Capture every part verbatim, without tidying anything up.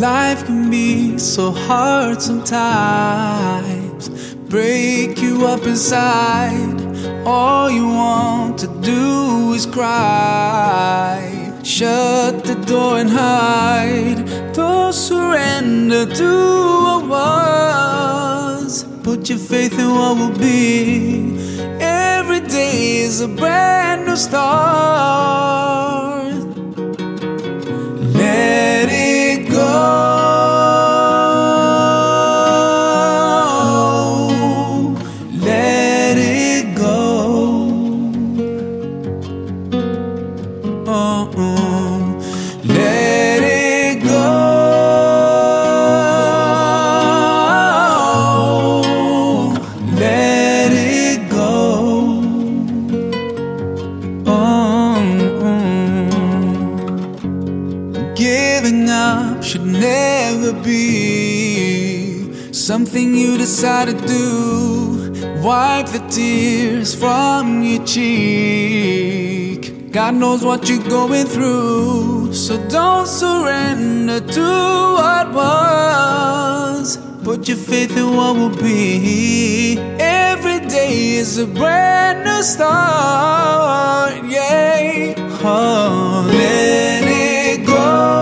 Life can be so hard sometimes, break you up inside. All you want to do is cry. Shut the door and hide. Don't surrender to what was. Put your faith in what will be. Every day is a brand new start. Let it go. Let it go. Oh, oh. Let it go. Let it go. Oh, oh. Giving up should never be something you decide to do. Wipe the tears from your cheek. God knows what you're going through, so don't surrender to what was. Put your faith in what will be. Every day is a brand new start. Yeah. Oh, let it go.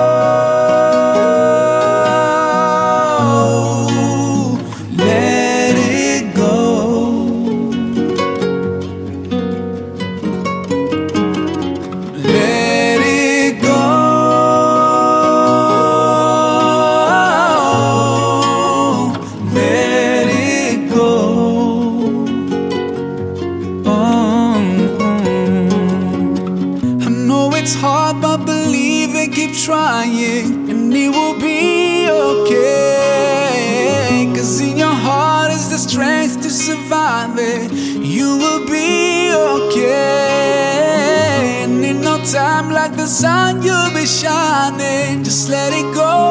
It's hard, but believe and keep trying, and it will be okay. Cause in your heart is the strength to survive it. You will be okay. And in no time, like the sun, you'll be shining. Just let it go.